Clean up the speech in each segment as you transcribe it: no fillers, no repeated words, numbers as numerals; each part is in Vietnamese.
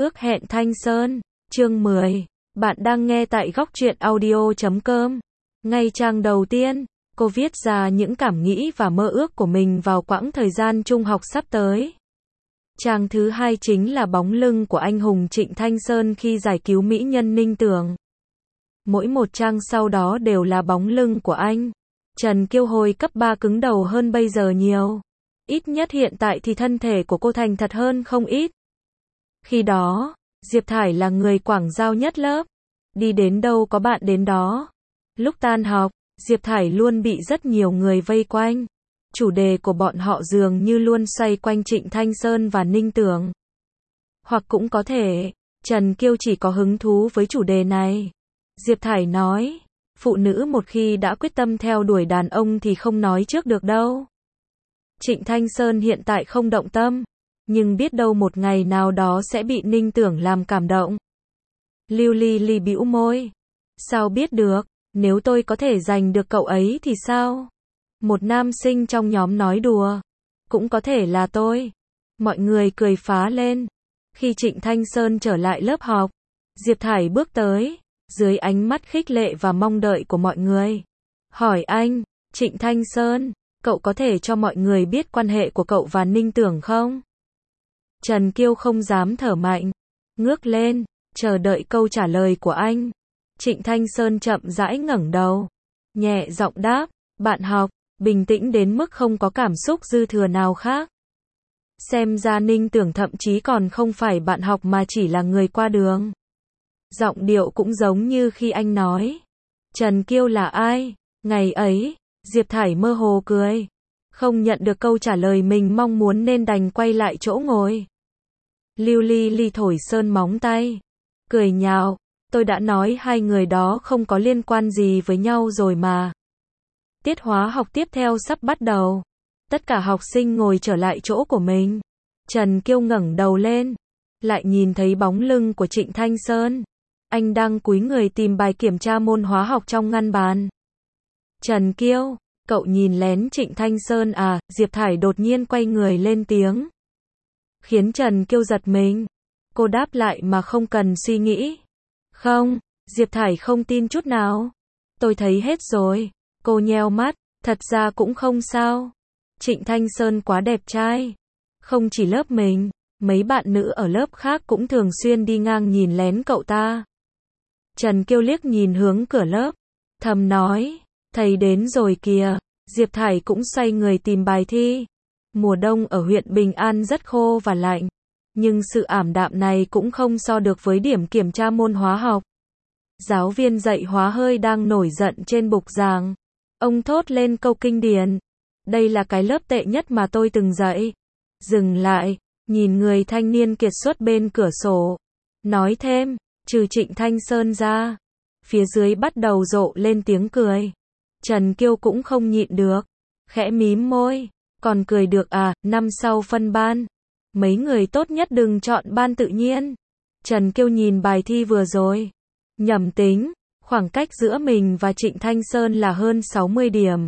Ước hẹn Thanh Sơn, chương 10. Bạn đang nghe tại góc truyện audio.com. Ngay trang đầu tiên, cô viết ra những cảm nghĩ và mơ ước của mình vào quãng thời gian trung học sắp tới. Trang thứ 2 chính là bóng lưng của anh hùng Trịnh Thanh Sơn khi giải cứu mỹ nhân Ninh Tưởng. Mỗi một trang sau đó đều là bóng lưng của anh. Trần Kiêu hồi cấp 3 cứng đầu hơn bây giờ nhiều. Ít nhất hiện tại thì thân thể của cô thành thật hơn không ít. Khi đó, Diệp Thải là người quảng giao nhất lớp. Đi đến đâu có bạn đến đó. Lúc tan học, Diệp Thải luôn bị rất nhiều người vây quanh. Chủ đề của bọn họ dường như luôn xoay quanh Trịnh Thanh Sơn và Ninh Tưởng. Hoặc cũng có thể, Trần Kiêu chỉ có hứng thú với chủ đề này. Diệp Thải nói, phụ nữ một khi đã quyết tâm theo đuổi đàn ông thì không nói trước được đâu. Trịnh Thanh Sơn hiện tại không động tâm, nhưng biết đâu một ngày nào đó sẽ bị Ninh Tưởng làm cảm động. Lưu Ly Ly bĩu môi. Sao biết được, nếu tôi có thể giành được cậu ấy thì sao? Một nam sinh trong nhóm nói đùa. Cũng có thể là tôi. Mọi người cười phá lên. Khi Trịnh Thanh Sơn trở lại lớp học, Diệp Thải bước tới, dưới ánh mắt khích lệ và mong đợi của mọi người. Hỏi anh, Trịnh Thanh Sơn, cậu có thể cho mọi người biết quan hệ của cậu và Ninh Tưởng không? Trần Kiêu không dám thở mạnh, ngước lên, chờ đợi câu trả lời của anh. Trịnh Thanh Sơn chậm rãi ngẩng đầu, nhẹ giọng đáp, bạn học, bình tĩnh đến mức không có cảm xúc dư thừa nào khác. Xem ra Ninh Tưởng thậm chí còn không phải bạn học mà chỉ là người qua đường. Giọng điệu cũng giống như khi anh nói. Trần Kiêu là ai? Ngày ấy, Diệp Thải mơ hồ cười. Không nhận được câu trả lời mình mong muốn nên đành quay lại chỗ ngồi. Lưu Ly Ly thổi sơn móng tay. Cười nhạo, tôi đã nói hai người đó không có liên quan gì với nhau rồi mà. Tiết hóa học tiếp theo sắp bắt đầu. Tất cả học sinh ngồi trở lại chỗ của mình. Trần Kiêu ngẩng đầu lên, lại nhìn thấy bóng lưng của Trịnh Thanh Sơn. Anh đang cúi người tìm bài kiểm tra môn hóa học trong ngăn bàn. Trần Kiêu, cậu nhìn lén Trịnh Thanh Sơn à? Diệp Thải đột nhiên quay người lên tiếng, khiến Trần Kiêu giật mình. Cô đáp lại mà không cần suy nghĩ. Không, Diệp Thải không tin chút nào. Tôi thấy hết rồi. Cô nheo mắt, thật ra cũng không sao. Trịnh Thanh Sơn quá đẹp trai. Không chỉ lớp mình, mấy bạn nữ ở lớp khác cũng thường xuyên đi ngang nhìn lén cậu ta. Trần Kiêu liếc nhìn hướng cửa lớp, thầm nói, thầy đến rồi kìa. Diệp Thải cũng xoay người tìm bài thi. Mùa đông ở huyện Bình An rất khô và lạnh, nhưng sự ảm đạm này cũng không so được với điểm kiểm tra môn hóa học. Giáo viên dạy hóa hơi đang nổi giận trên bục giảng. Ông thốt lên câu kinh điển. Đây là cái lớp tệ nhất mà tôi từng dạy. Dừng lại, nhìn người thanh niên kiệt xuất bên cửa sổ. Nói thêm, trừ Trịnh Thanh Sơn ra. Phía dưới bắt đầu rộ lên tiếng cười. Trần Kiêu cũng không nhịn được. Khẽ mím môi. Còn cười được à? Năm sau phân ban. Mấy người tốt nhất đừng chọn ban tự nhiên. Trần Kiêu nhìn bài thi vừa rồi. Nhẩm tính, khoảng cách giữa mình và Trịnh Thanh Sơn là hơn 60 điểm.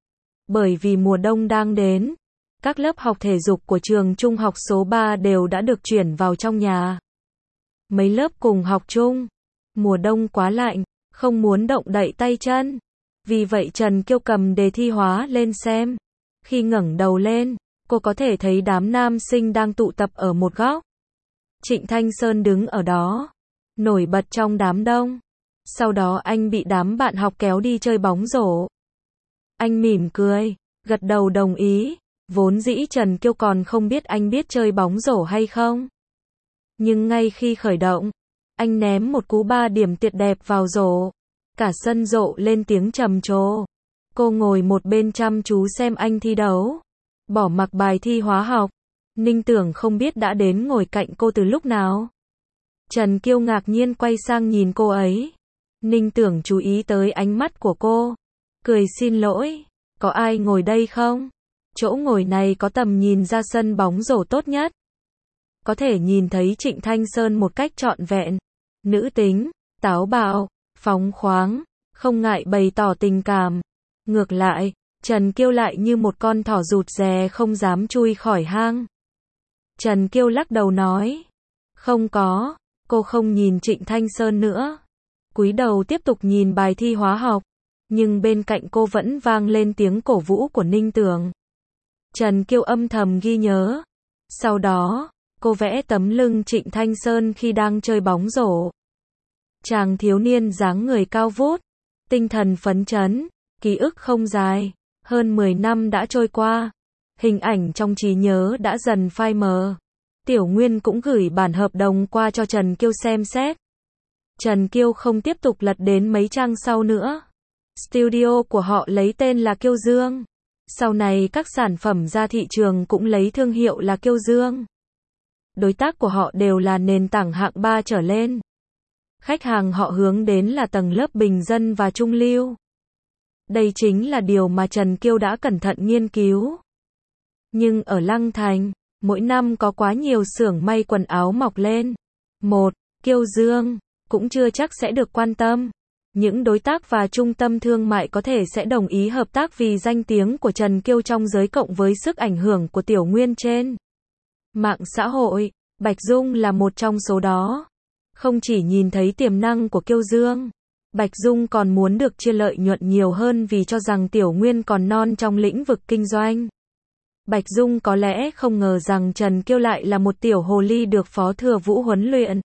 Bởi vì mùa đông đang đến, các lớp học thể dục của trường trung học số 3 đều đã được chuyển vào trong nhà. Mấy lớp cùng học chung. Mùa đông quá lạnh, không muốn động đậy tay chân. Vì vậy Trần Kiêu cầm đề thi hóa lên xem. Khi ngẩng đầu lên, cô có thể thấy đám nam sinh đang tụ tập ở một góc. Trịnh Thanh Sơn đứng ở đó, nổi bật trong đám đông. Sau đó anh bị đám bạn học kéo đi chơi bóng rổ. Anh mỉm cười, gật đầu đồng ý. Vốn dĩ Trần Kiêu còn không biết anh biết chơi bóng rổ hay không. Nhưng ngay khi khởi động, anh ném một cú 3 điểm tuyệt đẹp vào rổ. Cả sân rộ lên tiếng trầm trồ. Cô ngồi một bên chăm chú xem anh thi đấu. Bỏ mặc bài thi hóa học. Ninh Tưởng không biết đã đến ngồi cạnh cô từ lúc nào. Trần Kiêu ngạc nhiên quay sang nhìn cô ấy. Ninh Tưởng chú ý tới ánh mắt của cô. Cười xin lỗi, có ai ngồi đây không? Chỗ ngồi này có tầm nhìn ra sân bóng rổ tốt nhất. Có thể nhìn thấy Trịnh Thanh Sơn một cách trọn vẹn. Nữ tính, táo bạo, phóng khoáng, không ngại bày tỏ tình cảm. Ngược lại, Trần Kiêu lại như một con thỏ rụt rè không dám chui khỏi hang. Trần Kiêu lắc đầu nói, Không có, cô không nhìn Trịnh Thanh Sơn nữa. Cúi đầu tiếp tục nhìn bài thi hóa học, nhưng bên cạnh cô vẫn vang lên tiếng cổ vũ của Ninh Tường. Trần Kiêu âm thầm ghi nhớ. Sau đó, cô vẽ tấm lưng Trịnh Thanh Sơn khi đang chơi bóng rổ. Chàng thiếu niên dáng người cao vút, tinh thần phấn chấn, ký ức không dài, hơn 10 năm đã trôi qua. Hình ảnh trong trí nhớ đã dần phai mờ. Tiểu Nguyên cũng gửi bản hợp đồng qua cho Trần Kiêu xem xét. Trần Kiêu không tiếp tục lật đến mấy trang sau nữa. Studio của họ lấy tên là Kiêu Dương. Sau này các sản phẩm ra thị trường cũng lấy thương hiệu là Kiêu Dương. Đối tác của họ đều là nền tảng hạng 3 trở lên. Khách hàng họ hướng đến là tầng lớp bình dân và trung lưu. Đây chính là điều mà Trần Kiêu đã cẩn thận nghiên cứu. Nhưng ở Lăng Thành, mỗi năm có quá nhiều xưởng may quần áo mọc lên. Kiêu Dương cũng chưa chắc sẽ được quan tâm. Những đối tác và trung tâm thương mại có thể sẽ đồng ý hợp tác vì danh tiếng của Trần Kiêu trong giới cộng với sức ảnh hưởng của Tiểu Nguyên trên mạng xã hội. Bạch Dung là một trong số đó. Không chỉ nhìn thấy tiềm năng của Kiêu Dương, Bạch Dung còn muốn được chia lợi nhuận nhiều hơn vì cho rằng Tiểu Nguyên còn non trong lĩnh vực kinh doanh. Bạch Dung có lẽ không ngờ rằng Trần Kiêu lại là một tiểu hồ ly được Phó Thừa Vũ huấn luyện.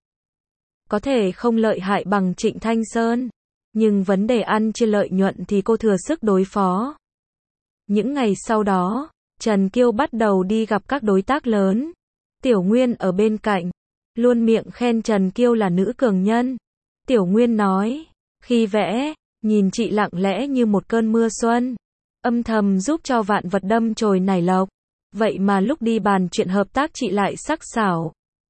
Có thể không lợi hại bằng Trịnh Thanh Sơn, nhưng vấn đề ăn chia lợi nhuận thì cô thừa sức đối phó. Những ngày sau đó, Trần Kiêu bắt đầu đi gặp các đối tác lớn. Tiểu Nguyên ở bên cạnh, luôn miệng khen Trần Kiêu là nữ cường nhân. Tiểu Nguyên nói, khi vẽ, nhìn chị lặng lẽ như một cơn mưa xuân, âm thầm giúp cho vạn vật đâm chồi nảy lộc. Vậy mà lúc đi bàn chuyện hợp tác chị lại sắc sảo,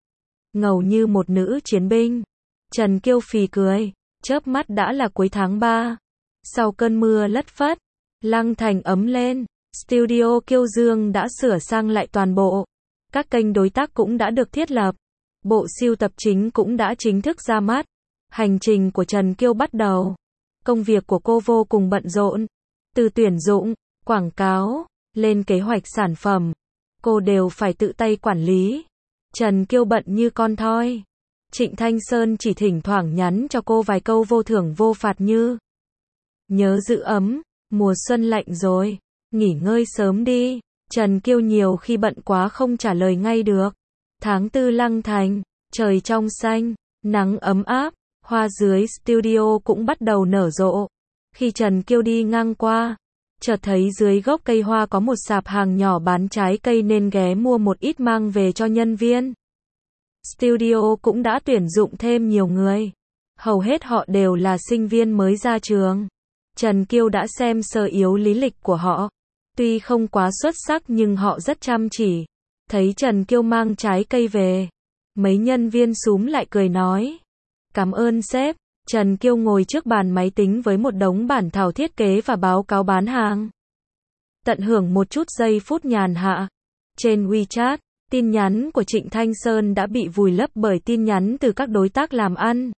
ngầu như một nữ chiến binh. Trần Kiêu phì cười, chớp mắt đã là cuối tháng 3. Sau cơn mưa lất phất, Lăng Thành ấm lên, studio Kiêu Dương đã sửa sang lại toàn bộ. Các kênh đối tác cũng đã được thiết lập. Bộ sưu tập chính cũng đã chính thức ra mắt. Hành trình của Trần Kiêu bắt đầu. Công việc của cô vô cùng bận rộn. Từ tuyển dụng, quảng cáo, lên kế hoạch sản phẩm, cô đều phải tự tay quản lý. Trần Kiêu bận như con thoi. Trịnh Thanh Sơn chỉ thỉnh thoảng nhắn cho cô vài câu vô thưởng vô phạt như: nhớ giữ ấm, mùa xuân lạnh rồi, nghỉ ngơi sớm đi. Trần Kiêu nhiều khi bận quá không trả lời ngay được. Tháng 4 Lăng Thành, trời trong xanh, nắng ấm áp, hoa dưới studio cũng bắt đầu nở rộ. Khi Trần Kiêu đi ngang qua, chợt thấy dưới gốc cây hoa có một sạp hàng nhỏ bán trái cây nên ghé mua một ít mang về cho nhân viên. Studio cũng đã tuyển dụng thêm nhiều người. Hầu hết họ đều là sinh viên mới ra trường. Trần Kiêu đã xem sơ yếu lý lịch của họ. Tuy không quá xuất sắc nhưng họ rất chăm chỉ. Thấy Trần Kiêu mang trái cây về, mấy nhân viên xúm lại cười nói: cảm ơn sếp. Trần Kiêu ngồi trước bàn máy tính với một đống bản thảo thiết kế và báo cáo bán hàng. Tận hưởng một chút giây phút nhàn hạ. Trên WeChat, tin nhắn của Trịnh Thanh Sơn đã bị vùi lấp bởi tin nhắn từ các đối tác làm ăn.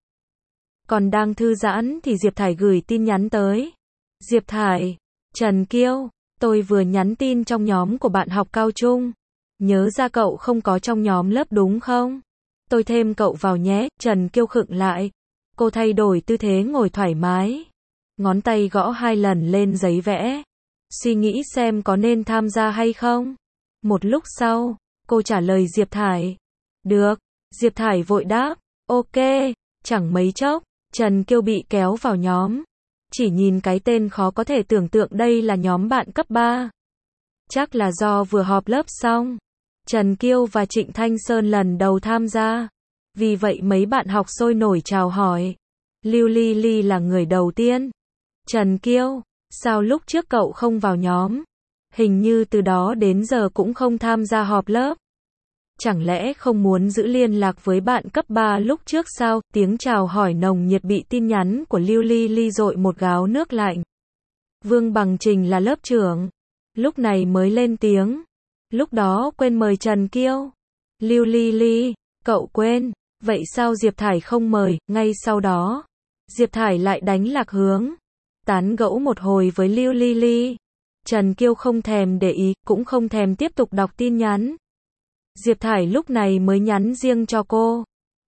Còn đang thư giãn thì Diệp Thải gửi tin nhắn tới. Diệp Thải, Trần Kiêu, tôi vừa nhắn tin trong nhóm của bạn học cao trung. Nhớ ra cậu không có trong nhóm lớp đúng không? Tôi thêm cậu vào nhé. Trần Kiêu khựng lại. Cô thay đổi tư thế ngồi thoải mái. Ngón tay gõ 2 lần lên giấy vẽ. Suy nghĩ xem có nên tham gia hay không. Một lúc sau, cô trả lời Diệp Thải. Được. Diệp Thải vội đáp. Ok. Chẳng mấy chốc, Trần Kiêu bị kéo vào nhóm. Chỉ nhìn cái tên khó có thể tưởng tượng đây là nhóm bạn cấp 3. Chắc là do vừa họp lớp xong. Trần Kiêu và Trịnh Thanh Sơn lần đầu tham gia. Vì vậy mấy bạn học sôi nổi chào hỏi. Lưu Ly Ly là người đầu tiên. Trần Kiêu, sao lúc trước cậu không vào nhóm? Hình như từ đó đến giờ cũng không tham gia họp lớp. Chẳng lẽ không muốn giữ liên lạc với bạn cấp 3 lúc trước sao? Tiếng chào hỏi nồng nhiệt bị tin nhắn của Lưu Ly Ly dội một gáo nước lạnh. Vương Bằng Trình là lớp trưởng. Lúc này mới lên tiếng. Lúc đó quên mời Trần Kiêu. Lưu Ly Ly, cậu quên. Vậy sao Diệp Thải không mời? Ngay sau đó, Diệp Thải lại đánh lạc hướng. Tán gẫu một hồi với Lưu Ly Ly. Trần Kiêu không thèm để ý, cũng không thèm tiếp tục đọc tin nhắn. Diệp Thải lúc này mới nhắn riêng cho cô.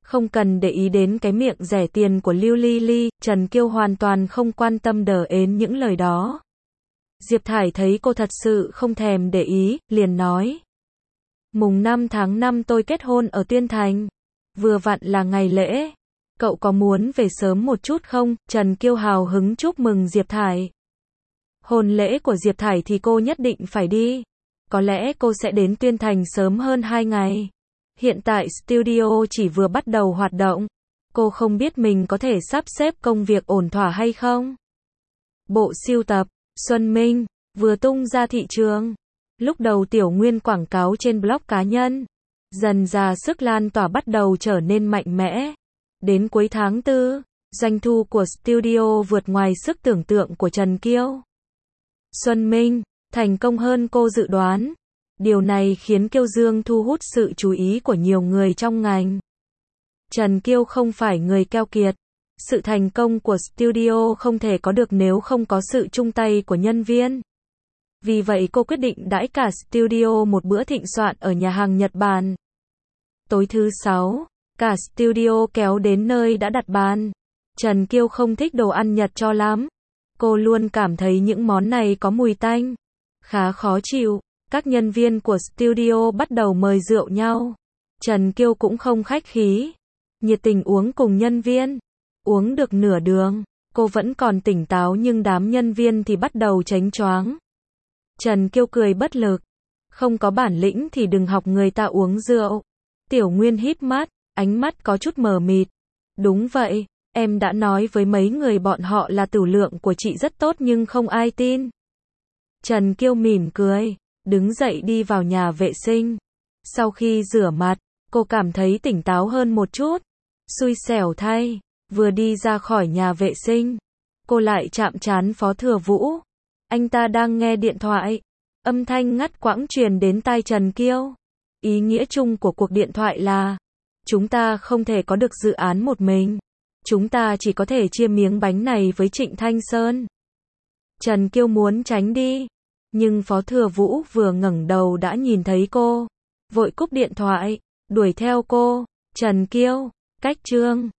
Không cần để ý đến cái miệng rẻ tiền của Lưu Ly Ly, Trần Kiêu hoàn toàn không quan tâm đờ ến những lời đó. Diệp Thải thấy cô thật sự không thèm để ý, liền nói. Mùng 5 tháng 5 tôi kết hôn ở Tuyên Thành. Vừa vặn là ngày lễ. Cậu có muốn về sớm một chút không? Trần Kiêu hào hứng chúc mừng Diệp Thải. Hôn lễ của Diệp Thải thì cô nhất định phải đi. Có lẽ cô sẽ đến Tuyên Thành sớm hơn 2 ngày. Hiện tại studio chỉ vừa bắt đầu hoạt động. Cô không biết mình có thể sắp xếp công việc ổn thỏa hay không. Bộ sưu tập Xuân Minh vừa tung ra thị trường. Lúc đầu Tiểu Nguyên quảng cáo trên blog cá nhân. Dần dà sức lan tỏa bắt đầu trở nên mạnh mẽ. Đến cuối tháng 4, doanh thu của studio vượt ngoài sức tưởng tượng của Trần Kiêu. Xuân Minh thành công hơn cô dự đoán. Điều này khiến Kiêu Dương thu hút sự chú ý của nhiều người trong ngành. Trần Kiêu không phải người keo kiệt. Sự thành công của studio không thể có được nếu không có sự chung tay của nhân viên. Vì vậy cô quyết định đãi cả studio một bữa thịnh soạn ở nhà hàng Nhật Bản. Tối thứ 6, cả studio kéo đến nơi đã đặt bàn. Trần Kiêu không thích đồ ăn Nhật cho lắm. Cô luôn cảm thấy những món này có mùi tanh, khá khó chịu. Các nhân viên của studio bắt đầu mời rượu nhau. Trần Kiêu cũng không khách khí, nhiệt tình uống cùng nhân viên. Uống được nửa đường, cô vẫn còn tỉnh táo nhưng đám nhân viên thì bắt đầu chánh choáng. Trần Kiêu cười bất lực. Không có bản lĩnh thì đừng học người ta uống rượu. Tiểu Nguyên híp mắt, ánh mắt có chút mờ mịt. Đúng vậy, em đã nói với mấy người bọn họ là tửu lượng của chị rất tốt nhưng không ai tin. Trần Kiêu mỉm cười, đứng dậy đi vào nhà vệ sinh. Sau khi rửa mặt, cô cảm thấy tỉnh táo hơn một chút. Xui xẻo thay, vừa đi ra khỏi nhà vệ sinh, cô lại chạm trán Phó Thừa Vũ. Anh ta đang nghe điện thoại. Âm thanh ngắt quãng truyền đến tai Trần Kiêu. Ý nghĩa chung của cuộc điện thoại là chúng ta không thể có được dự án một mình. Chúng ta chỉ có thể chia miếng bánh này với Trịnh Thanh Sơn. Trần Kiêu muốn tránh đi, nhưng Phó Thừa Vũ vừa ngẩng đầu đã nhìn thấy cô, vội cúp điện thoại, đuổi theo cô. Trần Kiêu, cách chương